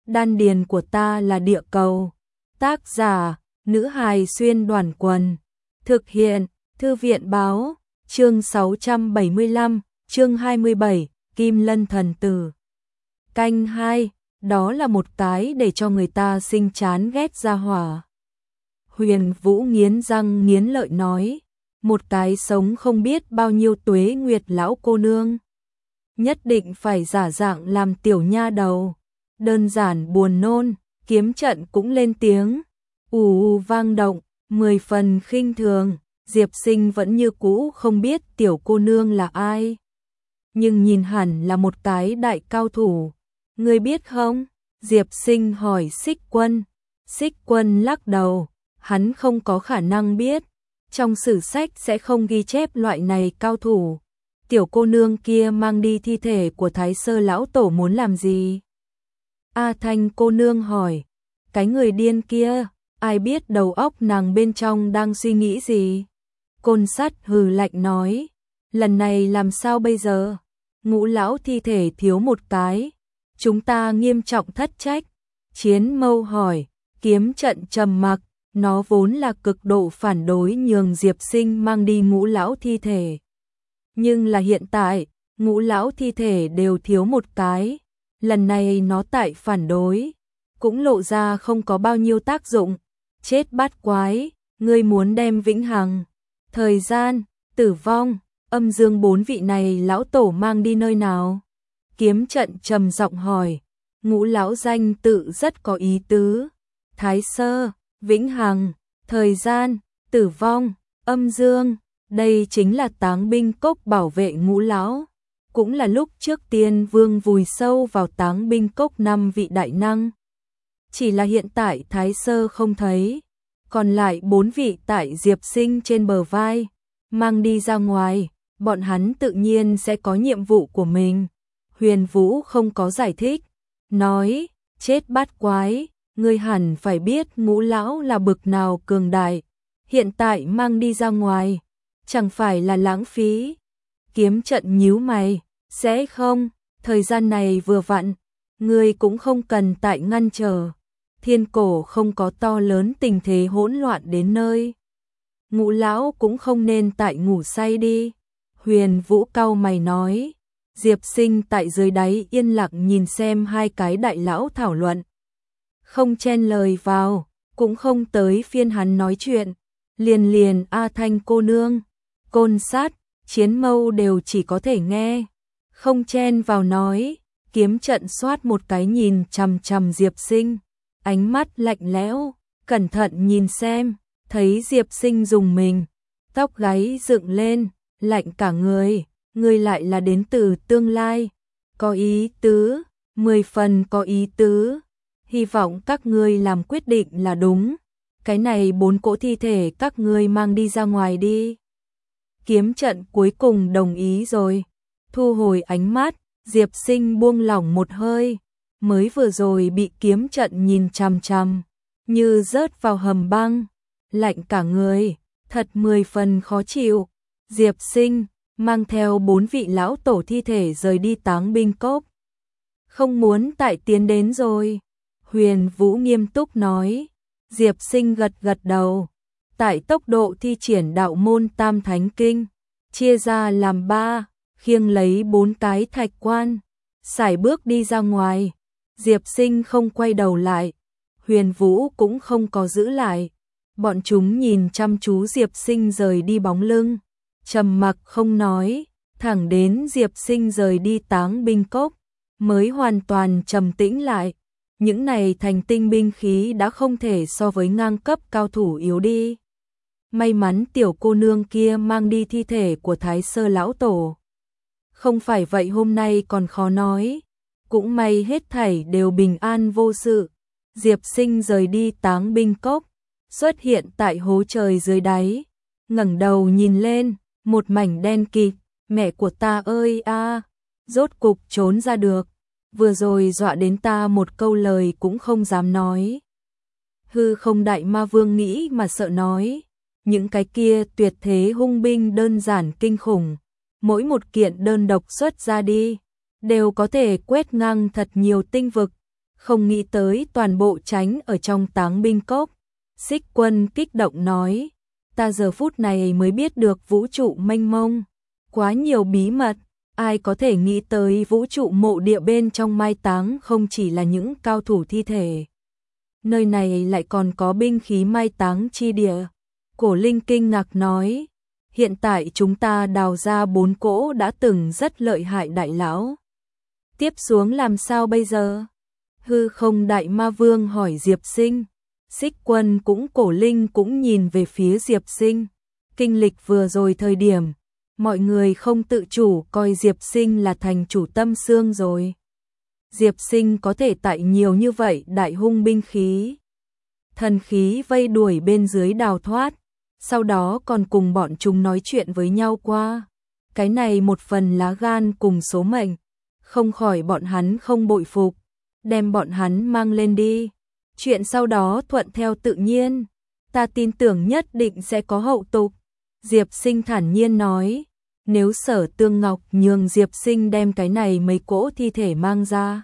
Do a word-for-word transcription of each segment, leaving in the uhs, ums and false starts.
đan điền của ta là địa cầu. Tác giả, nữ hài xuyên đoàn quần. Thực hiện, thư viện báo, chương sáu trăm bảy mươi lăm, chương hai mươi bảy, Kim Lân thần tử. Canh hai, đó là một cái để cho người ta sinh chán ghét ra hỏa. Huyền Vũ nghiến răng nghiến lợi nói, một cái sống không biết bao nhiêu tuế nguyệt lão cô nương. Nhất định phải giả dạng làm tiểu nha đầu. Đơn giản buồn nôn, kiếm trận cũng lên tiếng. Ù ù vang động, mười phần khinh thường. Diệp Sinh vẫn như cũ không biết tiểu cô nương là ai. Nhưng nhìn hẳn là một cái đại cao thủ. Ngươi biết không? Diệp Sinh hỏi Xích Quân. Xích Quân lắc đầu, hắn không có khả năng biết. Trong sử sách sẽ không ghi chép loại này cao thủ. Tiểu cô nương kia mang đi thi thể của Thái Sơ lão tổ muốn làm gì? A Thanh cô nương hỏi. Cái người điên kia, ai biết đầu óc nàng bên trong đang suy nghĩ gì? Côn Sắt hừ lạnh nói. Lần này làm sao bây giờ? Ngũ lão thi thể thiếu một cái. Chúng ta nghiêm trọng thất trách. Chiến Mâu hỏi. Kiếm trận trầm mặc. Nó vốn là cực độ phản đối nhường Diệp Sinh mang đi ngũ lão thi thể. Nhưng là hiện tại, ngũ lão thi thể đều thiếu một cái. Lần này nó tại phản đối, cũng lộ ra không có bao nhiêu tác dụng. Chết bát quái, ngươi muốn đem vĩnh hằng, thời gian, tử vong, âm dương bốn vị này lão tổ mang đi nơi nào? Kiếm trận trầm giọng hỏi. Ngũ lão danh tự rất có ý tứ. Thái Sơ, vĩnh hằng, thời gian, tử vong, âm dương. Đây chính là táng binh cốc bảo vệ ngũ lão. Cũng là lúc trước Tiên Vương vùi sâu vào táng binh cốc năm vị đại năng. Chỉ là hiện tại Thái Sơ không thấy. Còn lại bốn vị tại Diệp Sinh trên bờ vai. Mang đi ra ngoài, bọn hắn tự nhiên sẽ có nhiệm vụ của mình. Huyền Vũ không có giải thích. Nói, chết bát quái, ngươi hẳn phải biết ngũ lão là bực nào cường đại. Hiện tại mang đi ra ngoài, chẳng phải là lãng phí. Kiếm trận nhíu mày, sẽ không, thời gian này vừa vặn, ngươi cũng không cần tại ngăn trở. Thiên cổ không có to lớn tình thế hỗn loạn đến nơi. Ngũ lão cũng không nên tại ngủ say đi. Huyền Vũ cau mày nói. Diệp Sinh tại dưới đáy yên lặng nhìn xem hai cái đại lão thảo luận. Không chen lời vào, cũng không tới phiên hắn nói chuyện. Liền liền A Thanh cô nương, Côn Sát, Chiến Mâu đều chỉ có thể nghe. Không chen vào nói. Kiếm trận xoát một cái nhìn chằm chằm Diệp Sinh. Ánh mắt lạnh lẽo, cẩn thận nhìn xem, thấy Diệp Sinh dùng mình, tóc gáy dựng lên, lạnh cả người, người lại là đến từ tương lai, có ý tứ, mười phần có ý tứ, hy vọng các ngươi làm quyết định là đúng, cái này bốn cỗ thi thể các ngươi mang đi ra ngoài đi. Kiếm trận cuối cùng đồng ý rồi, thu hồi ánh mắt, Diệp Sinh buông lỏng một hơi. Mới vừa rồi bị kiếm trận nhìn chằm chằm, như rớt vào hầm băng, lạnh cả người, thật mười phần khó chịu. Diệp Sinh mang theo bốn vị lão tổ thi thể rời đi táng binh cốc. Không muốn tại tiến đến rồi. Huyền Vũ nghiêm túc nói. Diệp Sinh gật gật đầu. Tại tốc độ thi triển đạo môn Tam Thánh Kinh, chia ra làm ba, khiêng lấy bốn cái thạch quan, sải bước đi ra ngoài. Diệp Sinh không quay đầu lại, Huyền Vũ cũng không có giữ lại. Bọn chúng nhìn chăm chú Diệp Sinh rời đi bóng lưng, trầm mặc không nói, thẳng đến Diệp Sinh rời đi táng binh cốc, mới hoàn toàn trầm tĩnh lại. Những này thành tinh binh khí đã không thể so với ngang cấp cao thủ yếu đi. May mắn tiểu cô nương kia mang đi thi thể của Thái Sơ lão tổ. Không phải vậy hôm nay còn khó nói. Cũng may hết thảy đều bình an vô sự. Diệp Sinh rời đi táng binh cốc, xuất hiện tại hố trời dưới đáy, ngẩng đầu nhìn lên, một mảnh đen kịt. Mẹ của ta ơi a, rốt cục trốn ra được. Vừa rồi dọa đến ta một câu lời cũng không dám nói. Hư không đại ma vương nghĩ mà sợ nói. Những cái kia tuyệt thế hung binh đơn giản kinh khủng, mỗi một kiện đơn độc xuất ra đi đều có thể quét ngang thật nhiều tinh vực. không nghĩ tới toàn bộ tránh ở trong Táng binh cốc. Xích Quân kích động nói, ta giờ phút này mới biết được vũ trụ mênh mông, quá nhiều bí mật, ai có thể nghĩ tới vũ trụ mộ địa bên trong mai táng không chỉ là những cao thủ thi thể. Nơi này lại còn có binh khí mai táng chi địa. Cổ Linh kinh ngạc nói, hiện tại chúng ta đào ra bốn cỗ đã từng rất lợi hại đại lão. Tiếp xuống làm sao bây giờ? Hư Không Đại Ma Vương hỏi Diệp Sinh. Xích Quân cũng Cổ Linh cũng nhìn về phía Diệp Sinh. Kinh lịch vừa rồi thời điểm, mọi người không tự chủ coi Diệp Sinh là thành chủ tâm xương rồi. Diệp Sinh có thể tại nhiều như vậy đại hung binh khí, thần khí vây đuổi bên dưới đào thoát, sau đó còn cùng bọn chúng nói chuyện với nhau qua. Cái này một phần lá gan cùng số mệnh, không khỏi bọn hắn không bội phục, đem bọn hắn mang lên đi. Chuyện sau đó thuận theo tự nhiên, ta tin tưởng nhất định sẽ có hậu tục. Diệp Sinh thản nhiên nói, nếu Sở Tương Ngọc nhường Diệp Sinh đem cái này mấy cỗ thi thể mang ra,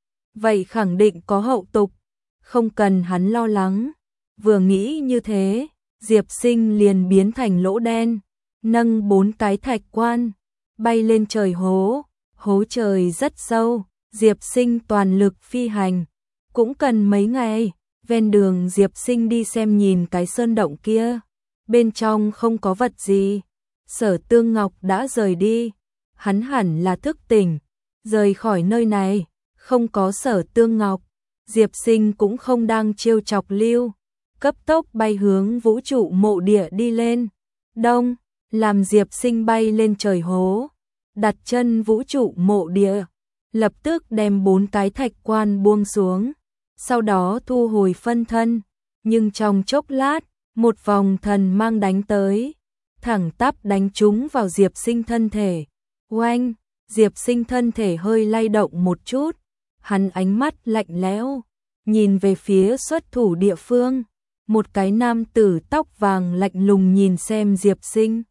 vậy khẳng định có hậu tục, không cần hắn lo lắng. Vừa nghĩ như thế, Diệp Sinh liền biến thành lỗ đen, nâng bốn cái thạch quan, bay lên trời hố, hố trời rất sâu, Diệp Sinh toàn lực phi hành, cũng cần mấy ngày. Ven đường Diệp Sinh đi xem nhìn cái sơn động kia, bên trong không có vật gì. Sở Tương Ngọc đã rời đi, hắn hẳn là thức tỉnh, rời khỏi nơi này, không có Sở Tương Ngọc, Diệp Sinh cũng không đang trêu chọc lưu, cấp tốc bay hướng vũ trụ mộ địa đi lên. Đông, làm Diệp Sinh bay lên trời hố, đặt chân vũ trụ mộ địa, lập tức đem bốn cái thạch quan buông xuống, sau đó thu hồi phân thân, nhưng trong chốc lát, một vòng thần mang đánh tới, thẳng tắp đánh trúng vào Diệp Sinh thân thể. Oanh, Diệp Sinh thân thể hơi lay động một chút, hắn ánh mắt lạnh lẽo, nhìn về phía xuất thủ địa phương, một cái nam tử tóc vàng lạnh lùng nhìn xem Diệp Sinh.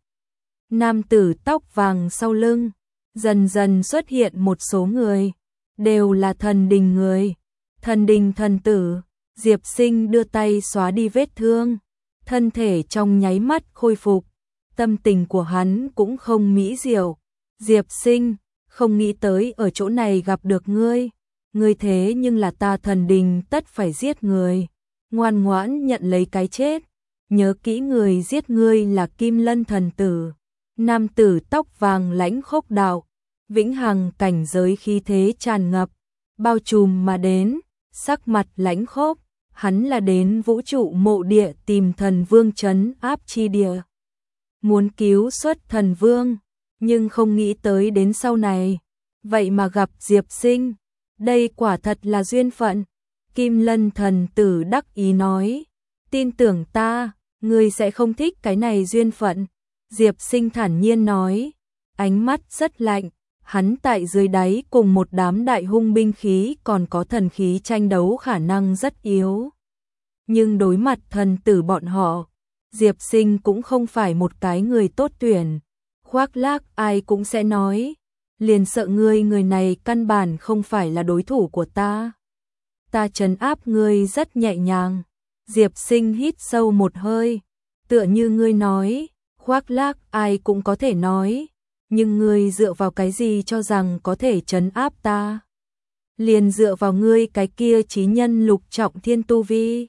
Nam tử tóc vàng sau lưng, dần dần xuất hiện một số người, đều là thần đình người. Thần đình thần tử, Diệp Sinh đưa tay xóa đi vết thương, thân thể trong nháy mắt khôi phục, tâm tình của hắn cũng không mỹ diệu. Diệp Sinh, không nghĩ tới ở chỗ này gặp được ngươi, ngươi thế nhưng là ta thần đình tất phải giết người, ngoan ngoãn nhận lấy cái chết, nhớ kỹ người giết ngươi là Kim Lân thần tử. Nam tử tóc vàng lãnh khốc đạo, vĩnh hằng cảnh giới khí thế tràn ngập, bao trùm mà đến, sắc mặt lãnh khốc, hắn là đến vũ trụ mộ địa tìm thần vương trấn áp chi địa, muốn cứu xuất thần vương, nhưng không nghĩ tới đến sau này, vậy mà gặp Diệp Sinh, đây quả thật là duyên phận. Kim Lân thần tử đắc ý nói, tin tưởng ta, ngươi sẽ không thích cái này duyên phận. Diệp Sinh thản nhiên nói, ánh mắt rất lạnh, hắn tại dưới đáy cùng một đám đại hung binh khí còn có thần khí tranh đấu khả năng rất yếu. Nhưng đối mặt thần tử bọn họ, Diệp Sinh cũng không phải một cái người tốt tuyển, khoác lác ai cũng sẽ nói, liền sợ ngươi người này căn bản không phải là đối thủ của ta. Ta trấn áp ngươi rất nhẹ nhàng. Diệp Sinh hít sâu một hơi, tựa như ngươi nói, khoác lác ai cũng có thể nói, nhưng ngươi dựa vào cái gì cho rằng có thể trấn áp ta? Liền dựa vào ngươi cái kia chí nhân lục trọng thiên tu vi.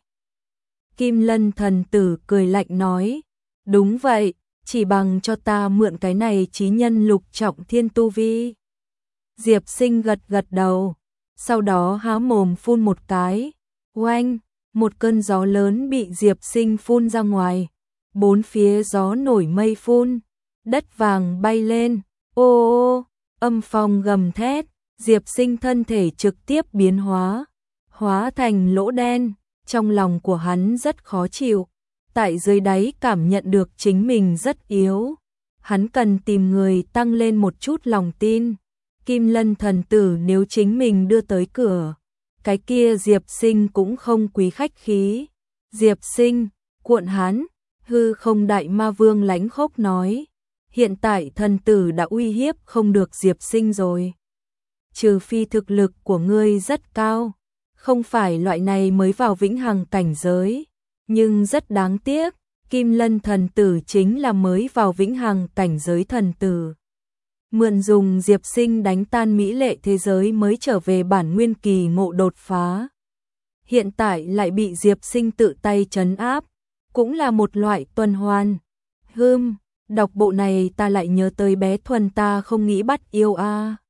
Kim Lân thần tử cười lạnh nói, đúng vậy, chỉ bằng cho ta mượn cái này chí nhân lục trọng thiên tu vi. Diệp Sinh gật gật đầu, sau đó há mồm phun một cái, oanh, một cơn gió lớn bị Diệp Sinh phun ra ngoài, bốn phía gió nổi mây phun, đất vàng bay lên, ô ô, âm phong gầm thét, Diệp Sinh thân thể trực tiếp biến hóa, hóa thành lỗ đen, trong lòng của hắn rất khó chịu, tại dưới đáy cảm nhận được chính mình rất yếu, hắn cần tìm người tăng lên một chút lòng tin. Kim Lân thần tử nếu chính mình đưa tới cửa, cái kia Diệp Sinh cũng không quý khách khí. Diệp Sinh, cuộn hắn, hư không đại ma vương lãnh khốc nói, hiện tại thần tử đã uy hiếp không được Diệp Sinh rồi. Trừ phi thực lực của ngươi rất cao, không phải loại này mới vào vĩnh hằng cảnh giới, nhưng rất đáng tiếc, Kim Lân thần tử chính là mới vào vĩnh hằng cảnh giới thần tử. Mượn dùng Diệp Sinh đánh tan mỹ lệ thế giới mới trở về bản nguyên kỳ ngộ đột phá. Hiện tại lại bị Diệp Sinh tự tay trấn áp, cũng là một loại tuần hoàn. Hừm, đọc bộ này ta lại nhớ tới bé Thuần ta không nghĩ bắt yêu a.